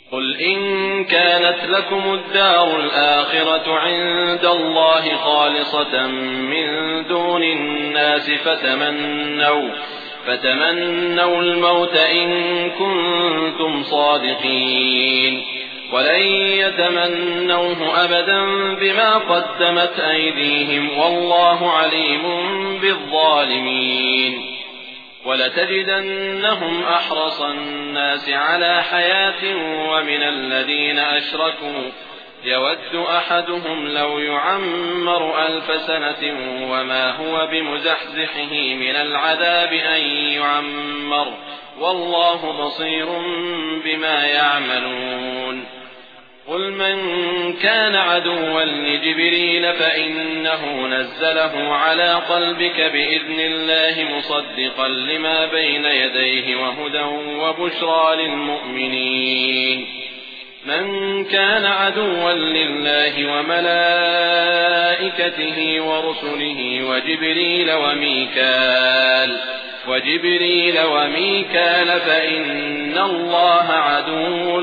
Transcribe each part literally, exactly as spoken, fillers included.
قل إن كانت لكم الدار الآخرة عند الله خالصة من دون الناس فتمنوا فتمنوا الموت إن كنتم صادقين ولن يتمنوه أبدا بما قدمت أيديهم والله عليم بالظالمين ولتجدنهم أحرص الناس على حياة ومن الذين أشركوا يود أحدهم لو يعمر ألف سنة وما هو بمزحزحه من العذاب أن يعمر والله بصير بما يعملون قل من كان عدوا لجبريل فإنه نزله على قلبك بإذن الله مصدقا لما بين يديه وهدى وبشرى للمؤمنين من كان عدوا لله وملائكته ورسله وجبريل وميكال وجبريل وميكال فإن الله عدو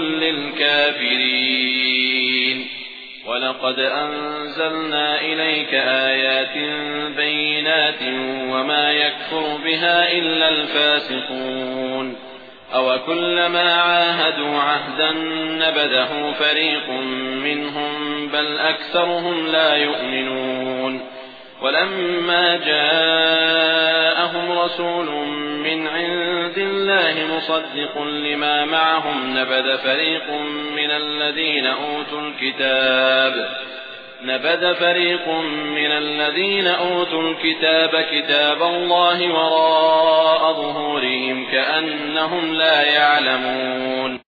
للكافرين ولقد أنزلنا إليك آيات بينات وما يكفر بها إلا الفاسقون أوكلما عاهدوا عهدا نبذه فريق منهم بل أكثرهم لا يؤمنون ولما جاءهم رسول من عند الله مصدق لما معهم نبذ فريق من الذين أوتوا الكتاب نبذ فريق من الذين أوتوا الكتاب كتاب الله وراء ظهورهم كأنهم لا يعلمون